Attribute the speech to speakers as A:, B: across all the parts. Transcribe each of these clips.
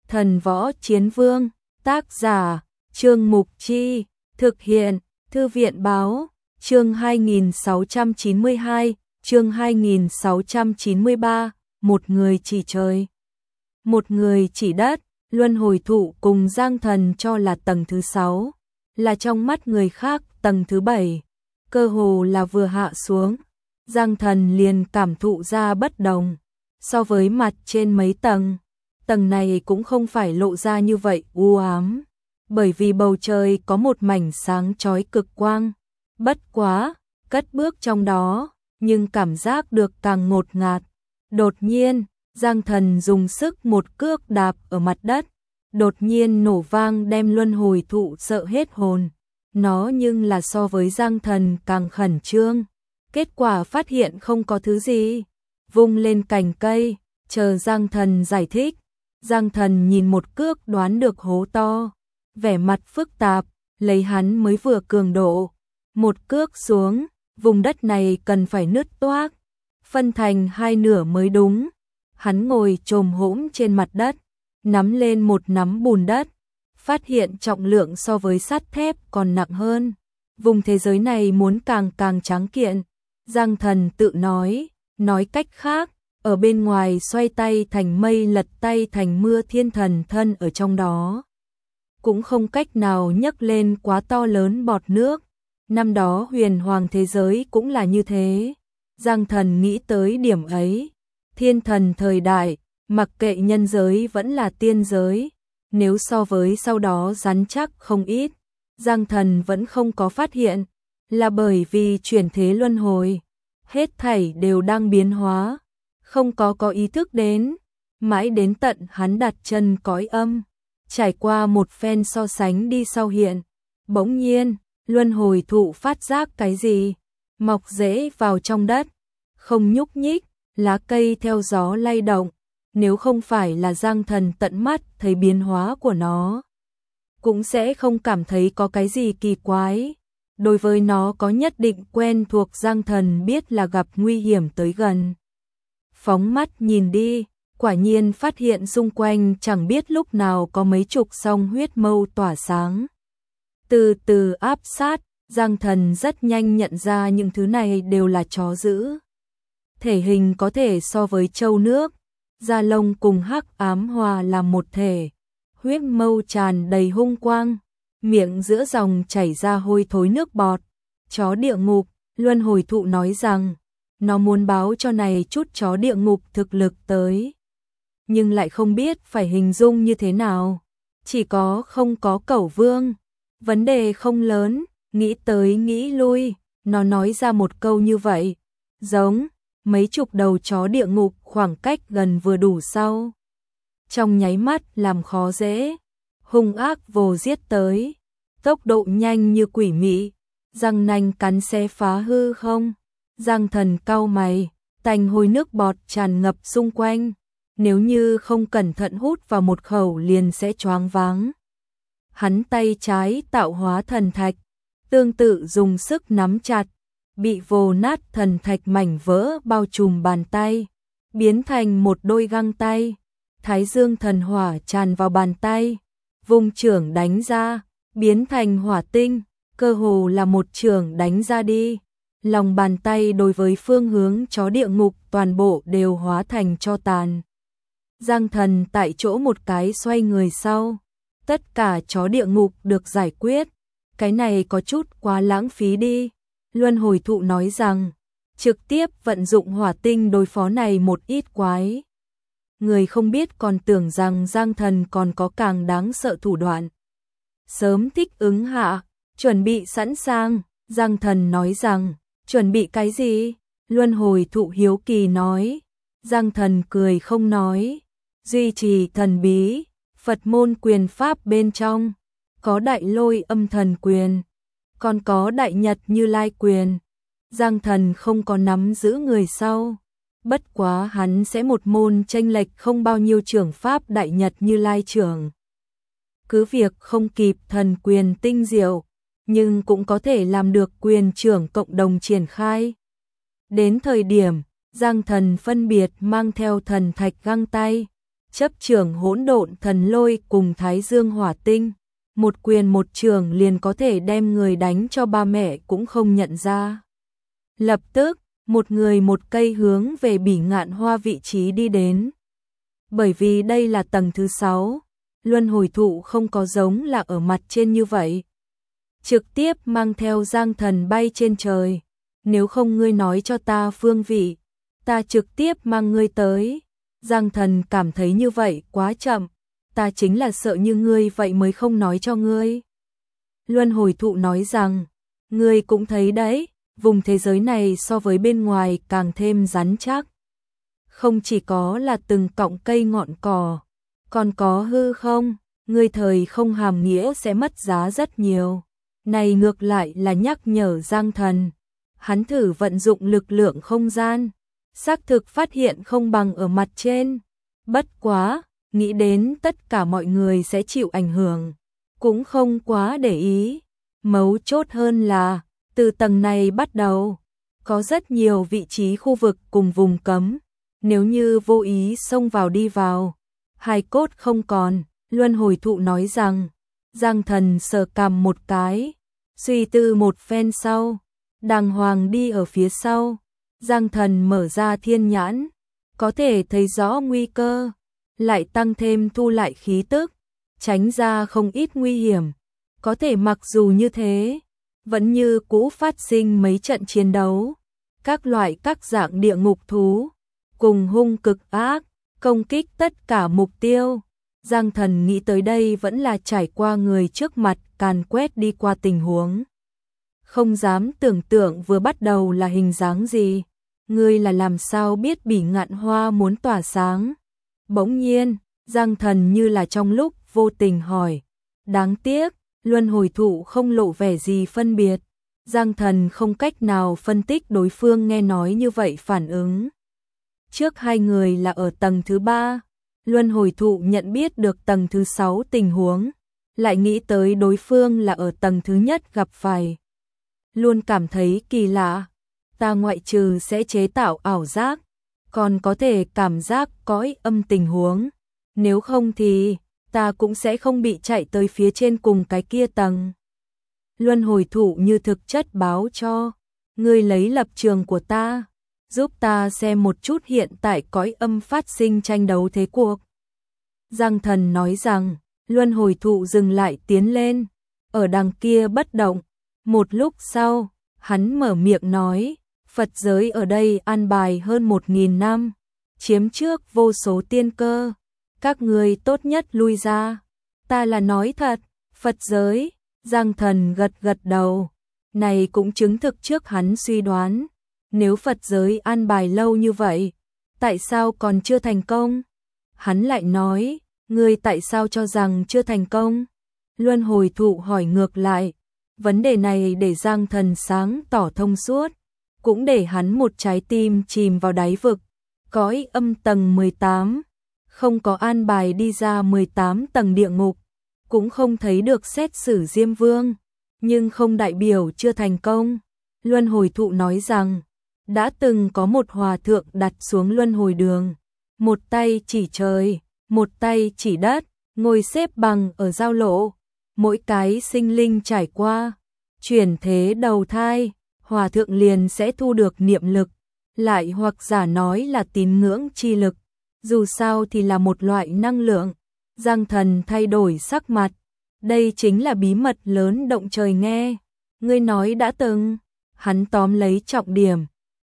A: Thần Võ Chiến Vương, tác giả, Trương Mục Chi, thực hiện, Thư viện Báo, chương 2692, chương 2693, một người chỉ trời, một người chỉ đất, luân hồi thụ cùng Giang Thần cho là tầng thứ 6, là trong mắt người khác tầng thứ 7, cơ hồ là vừa hạ xuống, Giang Thần liền cảm thụ ra bất đồng, so với mặt trên mấy tầng. Tầng này cũng không phải lộ ra như vậy u ám, bởi vì bầu trời có một mảnh sáng chói cực quang. Bất quá, cất bước trong đó, nhưng cảm giác được càng ngột ngạt. Đột nhiên, Giang Thần dùng sức một cước đạp ở mặt đất, đột nhiên nổ vang đem luân hồi thụ sợ hết hồn. Nó nhưng là so với Giang Thần càng khẩn trương. Kết quả phát hiện không có thứ gì, vung lên cành cây, chờ Giang Thần giải thích. Giang Thần nhìn một cước đoán được hố to, vẻ mặt phức tạp, lấy hắn mới vừa cường độ. Một cước xuống, vùng đất này cần phải nứt toác, phân thành hai nửa mới đúng. Hắn ngồi chồm hổm trên mặt đất, nắm lên một nắm bùn đất, phát hiện trọng lượng so với sắt thép còn nặng hơn. Vùng thế giới này muốn càng tráng kiện, Giang Thần tự nói cách khác, ở bên ngoài xoay tay thành mây lật tay thành mưa, thiên thần thân ở trong đó. Cũng không cách nào nhấc lên quá to lớn bọt nước. Năm đó huyền hoàng thế giới cũng là như thế. Giang Thần nghĩ tới điểm ấy. Thiên thần thời đại, mặc kệ nhân giới vẫn là tiên giới. Nếu so với sau đó rắn chắc không ít, Giang Thần vẫn không có phát hiện. Là bởi vì chuyển thế luân hồi, hết thảy đều đang biến hóa. Không có ý thức đến, mãi đến tận hắn đặt chân cõi âm, trải qua một phen so sánh đi sau hiện, bỗng nhiên, luân hồi thụ phát giác cái gì, mọc rễ vào trong đất, không nhúc nhích, lá cây theo gió lay động, nếu không phải là Giang Thần tận mắt thấy biến hóa của nó, cũng sẽ không cảm thấy có cái gì kỳ quái. Đối với nó có nhất định quen thuộc, Giang Thần biết là gặp nguy hiểm tới gần. Phóng mắt nhìn đi, quả nhiên phát hiện xung quanh chẳng biết lúc nào có mấy chục song huyết mâu tỏa sáng. Từ từ áp sát, Giang Thần rất nhanh nhận ra những thứ này đều là chó dữ. Thể hình có thể so với trâu nước, da lông cùng hắc ám hòa làm một thể. Huyết mâu tràn đầy hung quang, miệng giữa dòng chảy ra hôi thối nước bọt. Chó địa ngục, luân hồi thụ nói rằng nó muốn báo cho này chút chó địa ngục thực lực tới, nhưng lại không biết phải hình dung như thế nào. Chỉ có không có cẩu vương, vấn đề không lớn, nghĩ tới nghĩ lui, nó nói ra một câu như vậy, giống mấy chục đầu chó địa ngục khoảng cách gần vừa đủ sau. Trong nháy mắt làm khó dễ, hung ác vồ giết tới, tốc độ nhanh như quỷ mị, răng nanh cắn xé phá hư không. Giang Thần cau mày, tanh hôi nước bọt tràn ngập xung quanh, nếu như không cẩn thận hút vào một khẩu liền sẽ choáng váng. Hắn tay trái tạo hóa thần thạch, tương tự dùng sức nắm chặt, bị vồ nát thần thạch mảnh vỡ bao trùm bàn tay, biến thành một đôi găng tay. Thái dương thần hỏa tràn vào bàn tay, vùng chưởng đánh ra, biến thành hỏa tinh, cơ hồ là một chưởng đánh ra đi. Lòng bàn tay đối với phương hướng chó địa ngục toàn bộ đều hóa thành tro tàn. Giang Thần tại chỗ một cái xoay người sau, tất cả chó địa ngục được giải quyết. Cái này có chút quá lãng phí đi. Luân hồi thụ nói rằng, trực tiếp vận dụng hỏa tinh đối phó này một ít quái. Người không biết còn tưởng rằng Giang Thần còn có càng đáng sợ thủ đoạn. Sớm thích ứng hạ, chuẩn bị sẵn sàng. Giang Thần nói rằng, chuẩn bị cái gì? Luân hồi thụ hiếu kỳ nói. Giang Thần cười không nói. Duy trì thần bí, Phật môn quyền pháp bên trong, có đại lôi âm thần quyền, còn có đại nhật Như Lai quyền. Giang Thần không có nắm giữ người sau, bất quá hắn sẽ một môn chênh lệch không bao nhiêu trưởng pháp đại nhật Như Lai trưởng. Cứ việc không kịp thần quyền tinh diệu, nhưng cũng có thể làm được quyền trưởng cộng đồng triển khai. Đến thời điểm, Giang Thần phân biệt mang theo thần thạch găng tay, chấp trưởng hỗn độn thần lôi cùng Thái Dương hỏa tinh, một quyền một trường liền có thể đem người đánh cho ba mẹ cũng không nhận ra. Lập tức, một người một cây hướng về Bỉ Ngạn Hoa vị trí đi đến. Bởi vì đây là tầng thứ 6, luân hồi thụ không có giống là ở mặt trên như vậy. Trực tiếp mang theo Giang Thần bay trên trời. Nếu không ngươi nói cho ta phương vị, ta trực tiếp mang ngươi tới. Giang Thần cảm thấy như vậy quá chậm, ta chính là sợ như ngươi vậy mới không nói cho ngươi. Luân hồi thụ nói rằng, ngươi cũng thấy đấy, vùng thế giới này so với bên ngoài càng thêm rắn chắc. Không chỉ có là từng cọng cây ngọn cỏ, còn có hư không, ngươi thời không hàm nghĩa sẽ mất giá rất nhiều. Này ngược lại là nhắc nhở Giang Thần. Hắn thử vận dụng lực lượng không gian, xác thực phát hiện không bằng ở mặt trên. Bất quá, nghĩ đến tất cả mọi người sẽ chịu ảnh hưởng, cũng không quá để ý. Mấu chốt hơn là, từ tầng này bắt đầu, có rất nhiều vị trí khu vực cùng vùng cấm. Nếu như vô ý xông vào đi vào, hài cốt không còn. Luân hồi thụ nói rằng, Giang Thần sờ cằm một cái, suy tư một phen sau, đàng hoàng đi ở phía sau. Giang Thần mở ra thiên nhãn, có thể thấy rõ nguy cơ, lại tăng thêm thu lại khí tức, tránh ra không ít nguy hiểm. Có thể mặc dù như thế, vẫn như cũ phát sinh mấy trận chiến đấu, các loại các dạng địa ngục thú, cùng hung cực ác, công kích tất cả mục tiêu. Giang Thần nghĩ tới đây vẫn là trải qua người trước mặt càn quét đi qua tình huống. Không dám tưởng tượng vừa bắt đầu là hình dáng gì. Ngươi là làm sao biết Bỉ Ngạn Hoa muốn tỏa sáng? Bỗng nhiên, Giang Thần như là trong lúc vô tình hỏi. Đáng tiếc, luân hồi thụ không lộ vẻ gì phân biệt. Giang Thần không cách nào phân tích đối phương nghe nói như vậy phản ứng. Trước hai người là ở tầng thứ 3, luân hồi thụ nhận biết được tầng thứ 6 tình huống, lại nghĩ tới đối phương là ở tầng thứ nhất gặp phải. Luôn cảm thấy kỳ lạ, ta ngoại trừ sẽ chế tạo ảo giác, còn có thể cảm giác cõi âm tình huống, nếu không thì ta cũng sẽ không bị chạy tới phía trên cùng cái kia tầng. Luân hồi thụ như thực chất báo cho, ngươi lấy lập trường của ta, giúp ta xem một chút hiện tại cõi âm phát sinh tranh đấu thế cuộc. Giang Thần nói rằng, luân hồi thụ dừng lại tiến lên, ở đằng kia bất động. Một lúc sau, hắn mở miệng nói, Phật giới ở đây an bài hơn 1000 năm, chiếm trước vô số tiên cơ, các ngươi tốt nhất lui ra. Ta là nói thật, Phật giới. Giang Thần gật gật đầu, này cũng chứng thực trước hắn suy đoán, nếu Phật giới an bài lâu như vậy, tại sao còn chưa thành công? Hắn lại nói, ngươi tại sao cho rằng chưa thành công? Luân hồi thụ hỏi ngược lại, vấn đề này để Giang Thần sáng tỏ thông suốt, cũng để hắn một trái tim chìm vào đáy vực. Cõi âm tầng 18, không có an bài đi ra 18 tầng địa ngục, cũng không thấy được xét xử Diêm Vương, nhưng không đại biểu chưa thành công. Luân hồi thụ nói rằng, đã từng có một hòa thượng đặt xuống luân hồi đường, một tay chỉ trời, một tay chỉ đất, ngồi xếp bằng ở giao lộ, mỗi cái sinh linh trải qua, chuyển thế đầu thai, hòa thượng liền sẽ thu được niệm lực, lại hoặc giả nói là tín ngưỡng chi lực, dù sao thì là một loại năng lượng. Giang Thần thay đổi sắc mặt, đây chính là bí mật lớn động trời nghe, ngươi nói đã từng. Hắn tóm lấy trọng điểm,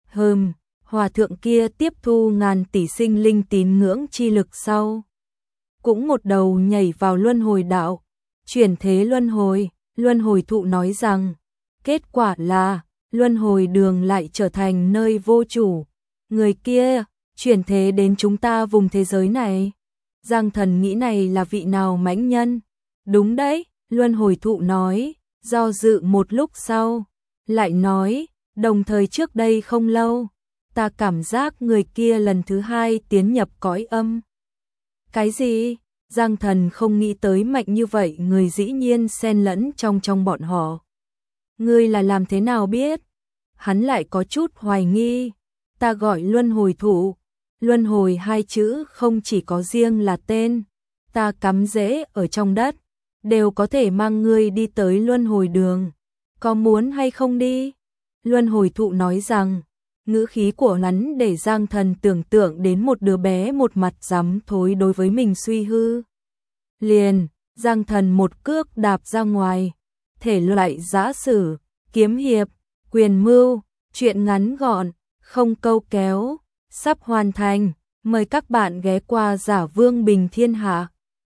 A: hòa thượng kia tiếp thu ngàn tỷ sinh linh tín ngưỡng chi lực sau, cũng một đầu nhảy vào luân hồi đạo, chuyển thế luân hồi thụ nói rằng, kết quả là, luân hồi đường lại trở thành nơi vô chủ, người kia, chuyển thế đến chúng ta vùng thế giới này. Giang Thần nghĩ này là vị nào mãnh nhân? Đúng đấy, luân hồi thụ nói, do dự một lúc sau, lại nói, đồng thời trước đây không lâu, ta cảm giác người kia lần thứ 2 tiến nhập cõi âm. Cái gì? Giang Thần không nghĩ tới mạnh như vậy người dĩ nhiên xen lẫn trong bọn họ. Ngươi là làm thế nào biết? Hắn lại có chút hoài nghi, ta gọi luân hồi thụ. Luân hồi hai chữ không chỉ có riêng là tên, ta cắm rễ ở trong đất, đều có thể mang ngươi đi tới luân hồi đường. Có muốn hay không đi? Luân hồi thụ nói rằng, ngữ khí của hắn để Giang Thần tưởng tượng đến một đứa bé một mặt dám thối đối với mình suy hư. Liền, Giang Thần một cước đạp ra ngoài, thể loại giã sử, kiếm hiệp, quyền mưu, chuyện ngắn gọn, không câu kéo, sắp hoàn thành. Mời các bạn ghé qua Giả Vương Bình Thiên Hạ.